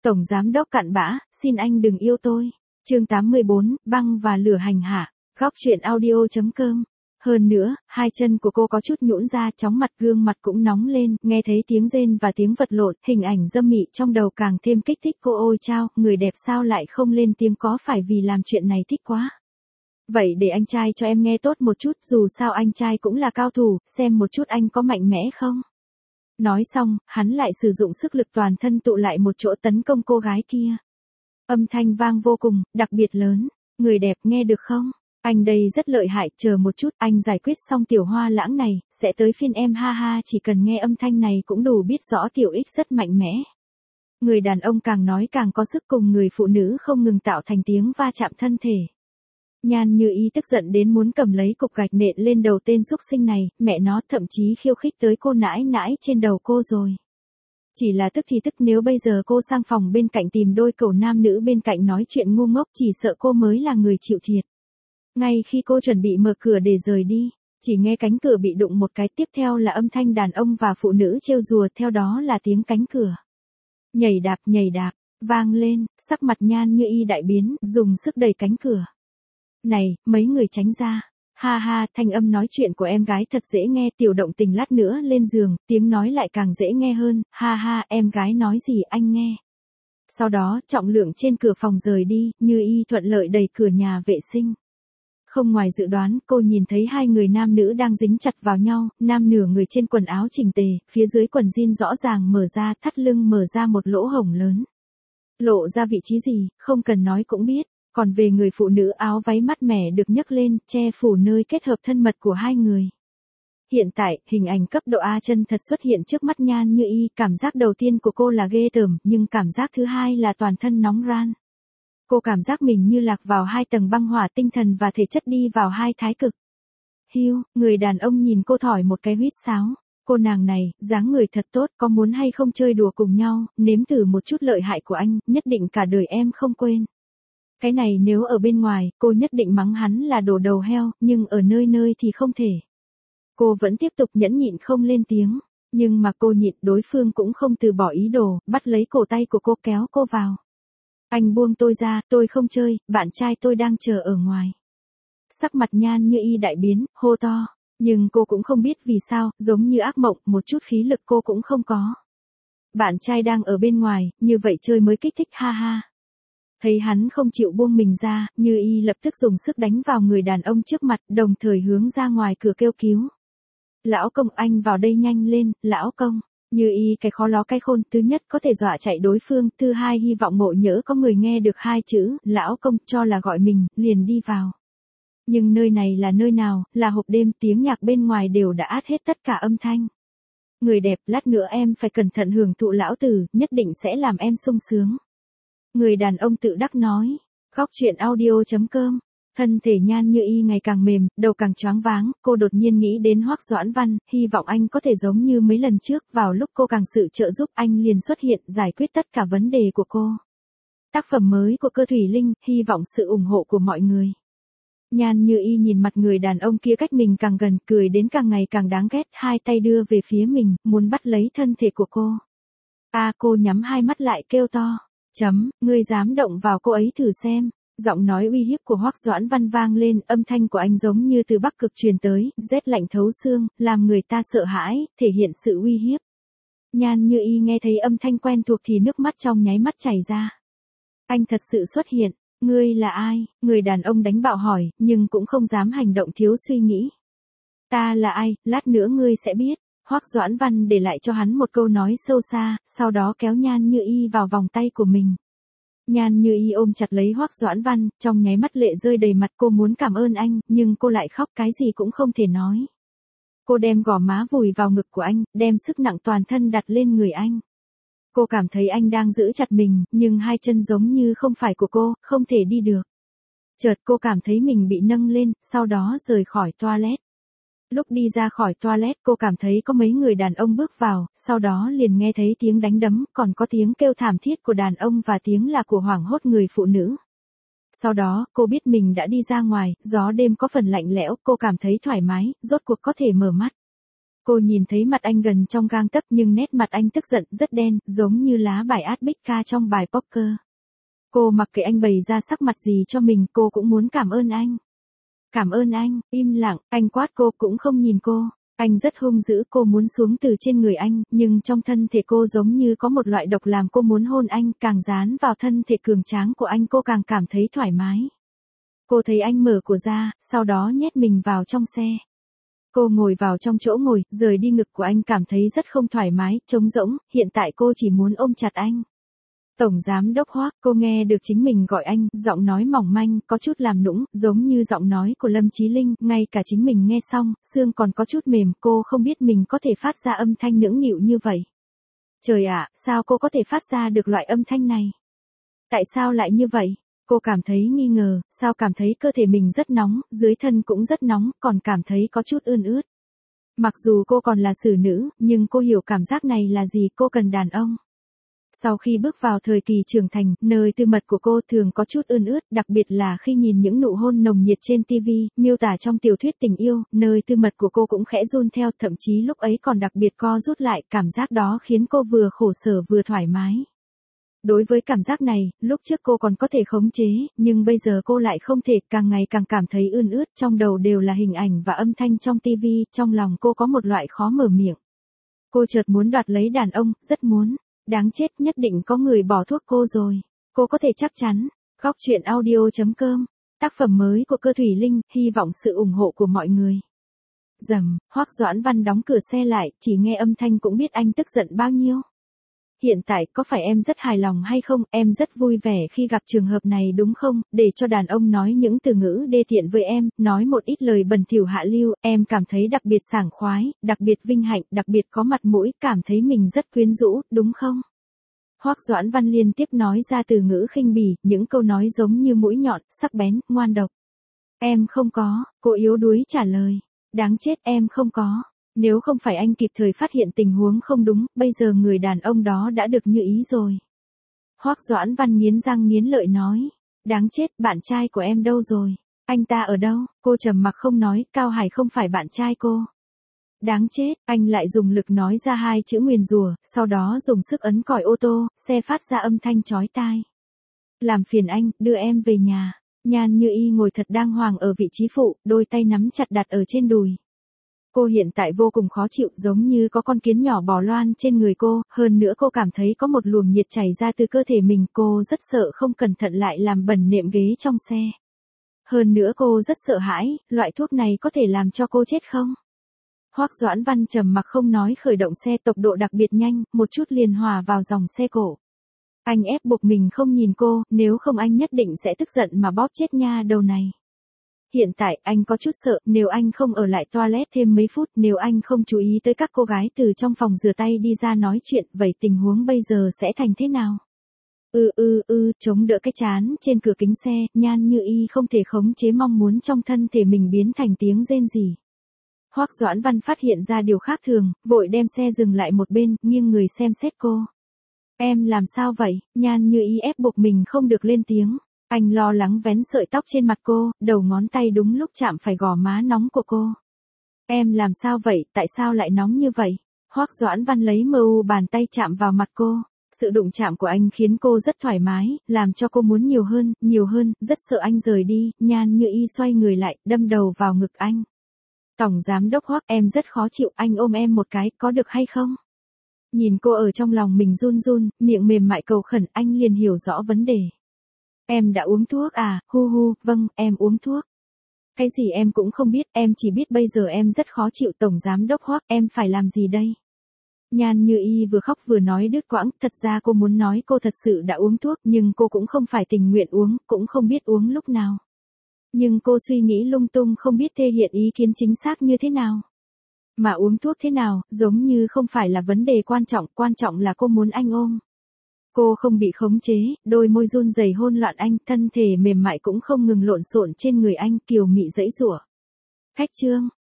Tổng giám đốc cặn bã, xin anh đừng yêu tôi. Chương 84, băng và lửa hành hạ. Góc truyện audio.com. Hơn nữa, hai chân của cô có chút nhũn ra, chóng mặt, gương mặt cũng nóng lên, nghe thấy tiếng rên và tiếng vật lộn, hình ảnh dâm mị trong đầu càng thêm kích thích cô. Ôi chao, người đẹp sao lại không lên tiếng, có phải vì làm chuyện này thích quá? Vậy để anh trai cho em nghe tốt một chút, dù sao anh trai cũng là cao thủ, xem một chút anh có mạnh mẽ không? Nói xong, hắn lại sử dụng sức lực toàn thân tụ lại một chỗ tấn công cô gái kia. Âm thanh vang vô cùng, đặc biệt lớn. Người đẹp nghe được không? Anh đây rất lợi hại, chờ một chút, anh giải quyết xong tiểu hoa lãng này, sẽ tới phiên em, ha ha, chỉ cần nghe âm thanh này cũng đủ biết rõ tiểu X rất mạnh mẽ. Người đàn ông càng nói càng có sức, cùng người phụ nữ không ngừng tạo thành tiếng va chạm thân thể. Nhan Như Y tức giận đến muốn cầm lấy cục gạch nện lên đầu tên xúc sinh này, mẹ nó, thậm chí khiêu khích tới cô nãi nãi trên đầu cô rồi. Chỉ là tức thì tức, nếu bây giờ cô sang phòng bên cạnh tìm đôi cẩu nam nữ bên cạnh nói chuyện ngu ngốc, chỉ sợ cô mới là người chịu thiệt. Ngay khi cô chuẩn bị mở cửa để rời đi, chỉ nghe cánh cửa bị đụng một cái, tiếp theo là âm thanh đàn ông và phụ nữ trêu đùa, theo đó là tiếng cánh cửa nhảy đạp, vang lên, sắc mặt Nhan Như Y đại biến, dùng sức đẩy cánh cửa. Này, mấy người tránh ra. Ha ha, thanh âm nói chuyện của em gái thật dễ nghe, tiểu động tình lát nữa lên giường, tiếng nói lại càng dễ nghe hơn, ha ha, em gái nói gì anh nghe. Sau đó, trọng lượng trên cửa phòng rời đi, Như Y thuận lợi đẩy cửa nhà vệ sinh. Không ngoài dự đoán, cô nhìn thấy hai người nam nữ đang dính chặt vào nhau, nam nửa người trên quần áo chỉnh tề, phía dưới quần jean rõ ràng mở ra, thắt lưng mở ra một lỗ hổng lớn. Lộ ra vị trí gì, không cần nói cũng biết. Còn về người phụ nữ, áo váy mát mẻ được nhấc lên, che phủ nơi kết hợp thân mật của hai người. Hiện tại, hình ảnh cấp độ A chân thật xuất hiện trước mắt Nhan Như Y, cảm giác đầu tiên của cô là ghê tởm, nhưng cảm giác thứ hai là toàn thân nóng ran. Cô cảm giác mình như lạc vào hai tầng băng hỏa, tinh thần và thể chất đi vào hai thái cực. Hiu, người đàn ông nhìn cô thổi một cái huýt sáo. Cô nàng này, dáng người thật tốt, có muốn hay không chơi đùa cùng nhau, nếm thử một chút lợi hại của anh, nhất định cả đời em không quên. Cái này nếu ở bên ngoài, cô nhất định mắng hắn là đồ đầu heo, nhưng ở nơi nơi thì không thể. Cô vẫn tiếp tục nhẫn nhịn không lên tiếng, nhưng mà cô nhịn, đối phương cũng không từ bỏ ý đồ, bắt lấy cổ tay của cô kéo cô vào. Anh buông tôi ra, tôi không chơi, bạn trai tôi đang chờ ở ngoài. Sắc mặt Nhan Như Y đại biến, hô to, nhưng cô cũng không biết vì sao, giống như ác mộng, một chút khí lực cô cũng không có. Bạn trai đang ở bên ngoài, như vậy chơi mới kích thích, ha ha. Thấy hắn không chịu buông mình ra, Như Y lập tức dùng sức đánh vào người đàn ông trước mặt, đồng thời hướng ra ngoài cửa kêu cứu. Lão công, anh vào đây nhanh lên, lão công. Như Y cái khó ló cái khôn, thứ nhất có thể dọa chạy đối phương, thứ hai hy vọng ngộ nhỡ có người nghe được hai chữ, lão công, cho là gọi mình, liền đi vào. Nhưng nơi này là nơi nào, là hộp đêm, tiếng nhạc bên ngoài đều đã át hết tất cả âm thanh. Người đẹp, lát nữa em phải cẩn thận hưởng thụ lão tử, nhất định sẽ làm em sung sướng. Người đàn ông tự đắc nói. Góc truyện audio.com. Thân thể Nhan Như Y ngày càng mềm, đầu càng choáng váng, cô đột nhiên nghĩ đến Hoắc Doãn Văn, hy vọng anh có thể giống như mấy lần trước, vào lúc cô càng sự trợ giúp anh liền xuất hiện, giải quyết tất cả vấn đề của cô. Tác phẩm mới của Cơ Thủy Linh, hy vọng sự ủng hộ của mọi người. Nhan Như Y nhìn mặt người đàn ông kia cách mình càng gần, cười đến càng ngày càng đáng ghét, hai tay đưa về phía mình, muốn bắt lấy thân thể của cô. Cô nhắm hai mắt lại kêu to. Ngươi dám động vào cô ấy thử xem. Giọng nói uy hiếp của Hoắc Doãn Văn vang lên, âm thanh của anh giống như từ Bắc Cực truyền tới, rét lạnh thấu xương, làm người ta sợ hãi, thể hiện sự uy hiếp. Nhan Như Y nghe thấy âm thanh quen thuộc thì nước mắt trong nháy mắt chảy ra. Anh thật sự xuất hiện, ngươi là ai? Người đàn ông đánh bạo hỏi, nhưng cũng không dám hành động thiếu suy nghĩ. Ta là ai, lát nữa ngươi sẽ biết. Hoắc Doãn Văn để lại cho hắn một câu nói sâu xa, sau đó kéo Nhan Như Y vào vòng tay của mình. Nhan Như Y ôm chặt lấy Hoắc Doãn Văn, trong nháy mắt lệ rơi đầy mặt, cô muốn cảm ơn anh, nhưng cô lại khóc, cái gì cũng không thể nói. Cô đem gò má vùi vào ngực của anh, đem sức nặng toàn thân đặt lên người anh. Cô cảm thấy anh đang giữ chặt mình, nhưng hai chân giống như không phải của cô, không thể đi được. Chợt cô cảm thấy mình bị nâng lên, sau đó rời khỏi toilet. Lúc đi ra khỏi toilet cô cảm thấy có mấy người đàn ông bước vào, sau đó liền nghe thấy tiếng đánh đấm, còn có tiếng kêu thảm thiết của đàn ông và tiếng là của hoảng hốt người phụ nữ. Sau đó, cô biết mình đã đi ra ngoài, gió đêm có phần lạnh lẽo, cô cảm thấy thoải mái, rốt cuộc có thể mở mắt. Cô nhìn thấy mặt anh gần trong gang tấc nhưng nét mặt anh tức giận rất đen, giống như lá bài Arabica trong bài poker. Cô mặc kệ anh bày ra sắc mặt gì cho mình, cô cũng muốn cảm ơn anh. Cảm ơn anh, im lặng, anh quát cô cũng không nhìn cô. Anh rất hung dữ, cô muốn xuống từ trên người anh, nhưng trong thân thể cô giống như có một loại độc làm cô muốn hôn anh, càng dán vào thân thể cường tráng của anh cô càng cảm thấy thoải mái. Cô thấy anh mở cửa ra, sau đó nhét mình vào trong xe. Cô ngồi vào trong chỗ ngồi, rời đi ngực của anh cảm thấy rất không thoải mái, trống rỗng, hiện tại cô chỉ muốn ôm chặt anh. Tổng giám đốc Hoắc, cô nghe được chính mình gọi anh, giọng nói mỏng manh, có chút làm nũng, giống như giọng nói của Lâm Chí Linh, ngay cả chính mình nghe xong, xương còn có chút mềm, cô không biết mình có thể phát ra âm thanh nũng nịu như vậy. Trời ạ, sao cô có thể phát ra được loại âm thanh này? Tại sao lại như vậy? Cô cảm thấy nghi ngờ, sao cảm thấy cơ thể mình rất nóng, dưới thân cũng rất nóng, còn cảm thấy có chút ươn ướt. Mặc dù cô còn là xử nữ, nhưng cô hiểu cảm giác này là gì, cô cần đàn ông. Sau khi bước vào thời kỳ trưởng thành, nơi tư mật của cô thường có chút ươn ướt, đặc biệt là khi nhìn những nụ hôn nồng nhiệt trên TV, miêu tả trong tiểu thuyết tình yêu, nơi tư mật của cô cũng khẽ run theo, thậm chí lúc ấy còn đặc biệt co rút lại, cảm giác đó khiến cô vừa khổ sở vừa thoải mái. Đối với cảm giác này, lúc trước cô còn có thể khống chế, nhưng bây giờ cô lại không thể, càng ngày càng cảm thấy ươn ướt, trong đầu đều là hình ảnh và âm thanh trong TV, trong lòng cô có một loại khó mở miệng. Cô chợt muốn đoạt lấy đàn ông, rất muốn. Đáng chết, nhất định có người bỏ thuốc cô rồi. Cô có thể chắc chắn. Góc truyện audio.com. Tác phẩm mới của Cơ Thủy Linh, hy vọng sự ủng hộ của mọi người. Rầm, Hoắc Doãn Văn đóng cửa xe lại, chỉ nghe âm thanh cũng biết anh tức giận bao nhiêu. Hiện tại, có phải em rất hài lòng hay không, em rất vui vẻ khi gặp trường hợp này đúng không, để cho đàn ông nói những từ ngữ đê tiện với em, nói một ít lời bẩn thỉu hạ lưu, em cảm thấy đặc biệt sảng khoái, đặc biệt vinh hạnh, đặc biệt có mặt mũi, cảm thấy mình rất quyến rũ, đúng không? Hoắc Doãn Văn liên tiếp nói ra từ ngữ khinh bỉ, những câu nói giống như mũi nhọn, sắc bén, ngoan độc. Em không có, cô yếu đuối trả lời. Đáng chết, em không có. Nếu không phải anh kịp thời phát hiện tình huống không đúng, bây giờ người đàn ông đó đã được như ý rồi. Hoắc Doãn Văn nghiến răng nghiến lợi nói. Đáng chết, bạn trai của em đâu rồi? Anh ta ở đâu? Cô trầm mặc không nói, Cao Hải không phải bạn trai cô. Đáng chết, anh lại dùng lực nói ra hai chữ nguyền rủa, sau đó dùng sức ấn còi ô tô, xe phát ra âm thanh chói tai. Làm phiền anh, đưa em về nhà. Nhan Như Y ngồi thật đàng hoàng ở vị trí phụ, đôi tay nắm chặt đặt ở trên đùi. Cô hiện tại vô cùng khó chịu, giống như có con kiến nhỏ bò loan trên người cô, hơn nữa cô cảm thấy có một luồng nhiệt chảy ra từ cơ thể mình, cô rất sợ không cẩn thận lại làm bẩn nệm ghế trong xe. Hơn nữa cô rất sợ hãi, loại thuốc này có thể làm cho cô chết không? Hoắc Doãn Văn trầm mặc không nói, khởi động xe tốc độ đặc biệt nhanh, một chút liền hòa vào dòng xe cổ. Anh ép buộc mình không nhìn cô, nếu không anh nhất định sẽ tức giận mà bóp chết nha đầu này. Hiện tại, anh có chút sợ, nếu anh không ở lại toilet thêm mấy phút, nếu anh không chú ý tới các cô gái từ trong phòng rửa tay đi ra nói chuyện, vậy tình huống bây giờ sẽ thành thế nào? Chống đỡ cái chán trên cửa kính xe, Nhan Như Y không thể khống chế mong muốn trong thân thể mình biến thành tiếng rên rỉ. Hoắc Doãn Văn phát hiện ra điều khác thường, vội đem xe dừng lại một bên, nghiêng người xem xét cô. Em làm sao vậy? Nhan Như Y ép buộc mình không được lên tiếng. Anh lo lắng vén sợi tóc trên mặt cô, đầu ngón tay đúng lúc chạm phải gò má nóng của cô. Em làm sao vậy, tại sao lại nóng như vậy? Hoắc Doãn Văn lấy bàn tay chạm vào mặt cô. Sự đụng chạm của anh khiến cô rất thoải mái, làm cho cô muốn nhiều hơn, rất sợ anh rời đi. Nhan Như Y xoay người lại, đâm đầu vào ngực anh. Tổng giám đốc Hoắc, em rất khó chịu, anh ôm em một cái, có được hay không? Nhìn cô ở trong lòng mình run run, miệng mềm mại cầu khẩn, anh liền hiểu rõ vấn đề. Em đã uống thuốc à, vâng, em uống thuốc. Cái gì em cũng không biết, em chỉ biết bây giờ em rất khó chịu. Tổng giám đốc Hoắc, em phải làm gì đây? Nhan Như Y vừa khóc vừa nói đứt quãng, thật ra cô muốn nói cô thật sự đã uống thuốc, nhưng cô cũng không phải tình nguyện uống, cũng không biết uống lúc nào. Nhưng cô suy nghĩ lung tung không biết thể hiện ý kiến chính xác như thế nào. Mà uống thuốc thế nào, giống như không phải là vấn đề quan trọng là cô muốn anh ôm. Cô không bị khống chế, đôi môi run rẩy hôn loạn anh, thân thể mềm mại cũng không ngừng lộn xộn trên người anh, kiều mị giãy giụa. Khách trương,